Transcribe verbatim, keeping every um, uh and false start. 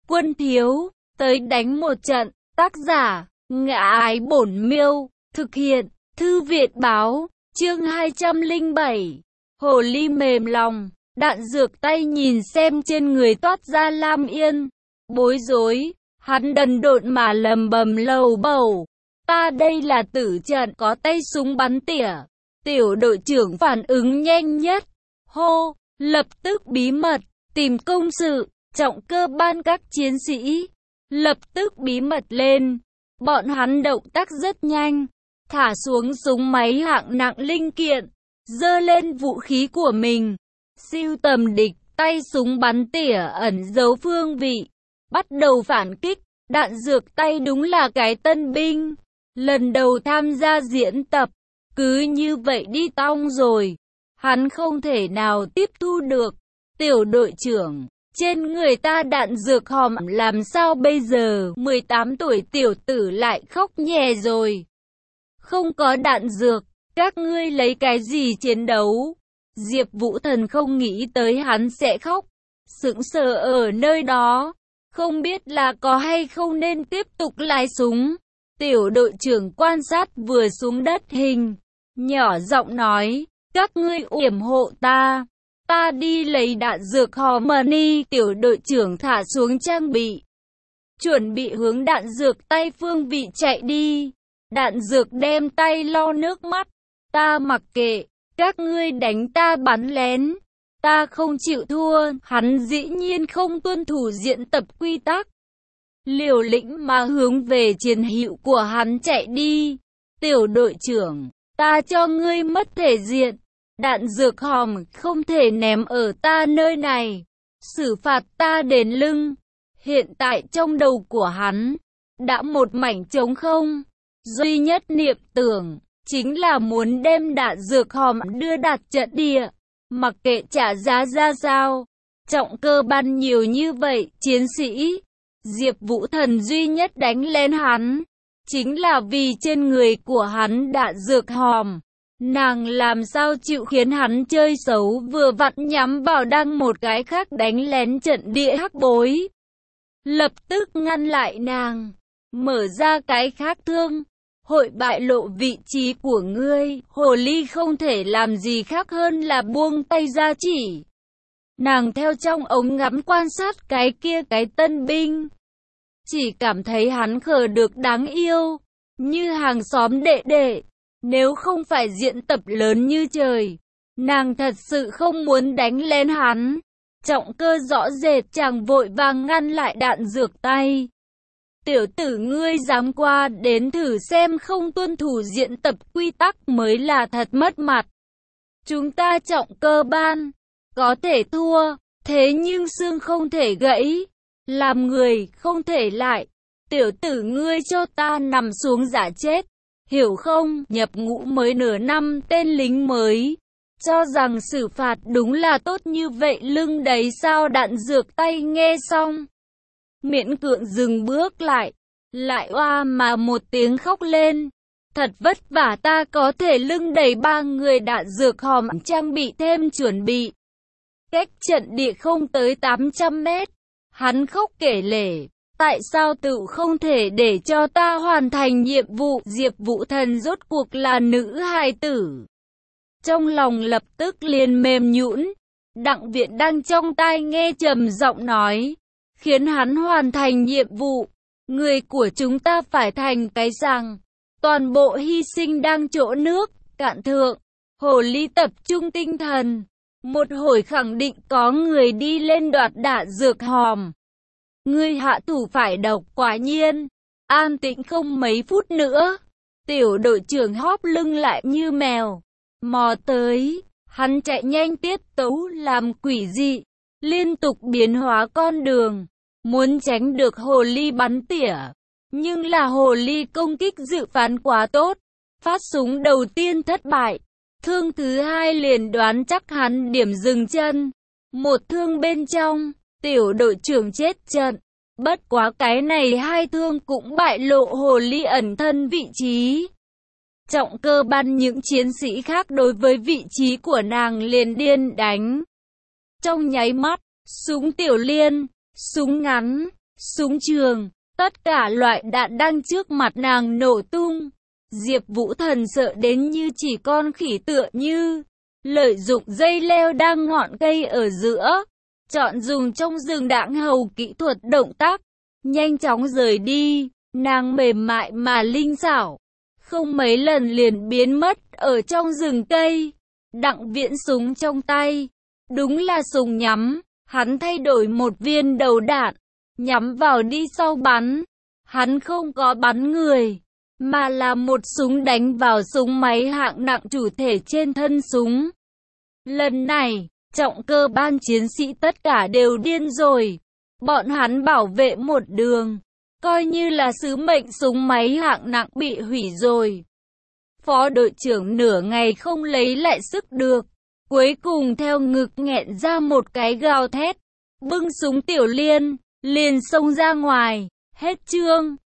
quân thiếu, tới đánh một trận. Tác giả, Ngã Ái Bổn Miêu, thực hiện, Thư Việt Báo, chương hai trăm lẻ bảy. Hồ ly mềm lòng, Đạn Dược tay nhìn xem trên người toát ra lam yên, bối rối, hắn đần độn mà lầm bầm lầu bầu. Ta đây là tử trận có tay súng bắn tỉa. Tiểu đội trưởng phản ứng nhanh nhất, hô, lập tức bí mật, tìm công sự, trọng cơ ban các chiến sĩ, lập tức bí mật lên. Bọn hắn động tác rất nhanh, thả xuống súng máy hạng nặng linh kiện, giơ lên vũ khí của mình, siêu tầm địch, tay súng bắn tỉa ẩn giấu phương vị, bắt đầu phản kích. Đạn Dược tay đúng là cái tân binh, lần đầu tham gia diễn tập, cứ như vậy đi tong rồi. Hắn không thể nào tiếp thu được. Tiểu đội trưởng, trên người ta đạn dược hòm làm sao bây giờ? mười tám tuổi tiểu tử lại khóc nhè rồi. Không có đạn dược, các ngươi lấy cái gì chiến đấu? Diệp Vũ Thần không nghĩ tới hắn sẽ khóc, sững sờ ở nơi đó, không biết là có hay không nên tiếp tục lái súng. Tiểu đội trưởng quan sát vừa xuống đất hình, nhỏ giọng nói, các ngươi yểm hộ ta, ta đi lấy đạn dược Harmony. Tiểu đội trưởng thả xuống trang bị, chuẩn bị hướng đạn dược tay phương vị chạy đi. Đạn dược đem tay lau nước mắt, ta mặc kệ, các ngươi đánh ta bắn lén, ta không chịu thua. Hắn dĩ nhiên không tuân thủ diễn tập quy tắc, liều lĩnh mà hướng về chiến hữu của hắn chạy đi. Tiểu đội trưởng, ta cho ngươi mất thể diện, đạn dược hòm không thể ném ở ta nơi này, xử phạt ta đến lưng. Hiện tại trong đầu của hắn đã một mảnh trống không, duy nhất niệm tưởng chính là muốn đem đạn dược hòm đưa đạt trận địa, mặc kệ trả giá ra sao. Trọng cơ ban nhiều như vậy chiến sĩ, Diệp Vũ Thần duy nhất đánh lên hắn, chính là vì trên người của hắn đạn dược hòm. Nàng làm sao chịu khiến hắn chơi xấu, vừa vặn nhắm vào đang một cái khác đánh lén trận địa hắc bối. Lập tức ngăn lại nàng, mở ra cái khác thương, hội bại lộ vị trí của ngươi. Hồ ly không thể làm gì khác hơn là buông tay ra chỉ. Nàng theo trong ống ngắm quan sát cái kia cái tân binh, chỉ cảm thấy hắn khờ được đáng yêu, như hàng xóm đệ đệ. Nếu không phải diễn tập lớn như trời, nàng thật sự không muốn đánh lên hắn. Trọng cơ rõ rệt chàng vội vàng ngăn lại đạn dược tay. Tiểu tử ngươi dám qua đến thử xem, không tuân thủ diễn tập quy tắc mới là thật mất mặt. Chúng ta trọng cơ ban, có thể thua, thế nhưng xương không thể gãy, làm người không thể lại. Tiểu tử ngươi cho ta nằm xuống giả chết, hiểu không? Nhập ngũ mới nửa năm, tên lính mới, cho rằng xử phạt đúng là tốt như vậy lưng đấy sao? Đạn dược tay nghe xong, miễn cưỡng dừng bước lại, lại oa mà một tiếng khóc lên. Thật vất vả ta có thể lưng đẩy ba người. Đạn dược hòm trang bị thêm chuẩn bị, cách trận địa không tới tám trăm mét. Hắn khóc kể lể, tại sao tự không thể để cho ta hoàn thành nhiệm vụ? Diệp Vũ Thần rốt cuộc là nữ hài tử, trong lòng lập tức liền mềm nhũn. Đặng Viện đang trong tai nghe trầm giọng nói, khiến hắn hoàn thành nhiệm vụ, người của chúng ta phải thành cái rằng, toàn bộ hy sinh đang chỗ nước cạn thượng. Hồ ly tập trung tinh thần, một hồi khẳng định có người đi lên đoạt đạn dược hòm. Ngươi hạ thủ phải độc. Quả nhiên, an tĩnh không mấy phút nữa, tiểu đội trưởng hóp lưng lại như mèo, mò tới. Hắn chạy nhanh tiết tấu làm quỷ dị, liên tục biến hóa con đường, muốn tránh được hồ ly bắn tỉa. Nhưng là hồ ly công kích dự phán quá tốt, phát súng đầu tiên thất bại, thương thứ hai liền đoán chắc hắn điểm dừng chân. Một thương bên trong, tiểu đội trưởng chết trận. Bất quá cái này hai thương cũng bại lộ hồ ly ẩn thân vị trí. Trọng cơ ban những chiến sĩ khác đối với vị trí của nàng liền điên đánh. Trong nháy mắt, súng tiểu liên, súng ngắn, súng trường, tất cả loại đạn đang trước mặt nàng nổ tung. Diệp Vũ Thần sợ đến như chỉ con khỉ tựa như lợi dụng dây leo đang ngọn cây ở giữa, chọn dùng trong rừng đãng hầu kỹ thuật động tác, nhanh chóng rời đi. Nàng mềm mại mà linh xảo, không mấy lần liền biến mất ở trong rừng cây. Đặng Viễn súng trong tay, đúng là súng nhắm, hắn thay đổi một viên đầu đạn, nhắm vào đi sau bắn. Hắn không có bắn người, mà là một súng đánh vào súng máy hạng nặng chủ thể trên thân súng. Lần này, trọng cơ ban chiến sĩ tất cả đều điên rồi. Bọn hắn bảo vệ một đường, coi như là sứ mệnh súng máy hạng nặng bị hủy rồi. Phó đội trưởng nửa ngày không lấy lại sức được, cuối cùng theo ngực nghẹn ra một cái gào thét, bưng súng tiểu liên, liền xông ra ngoài. Hết chương.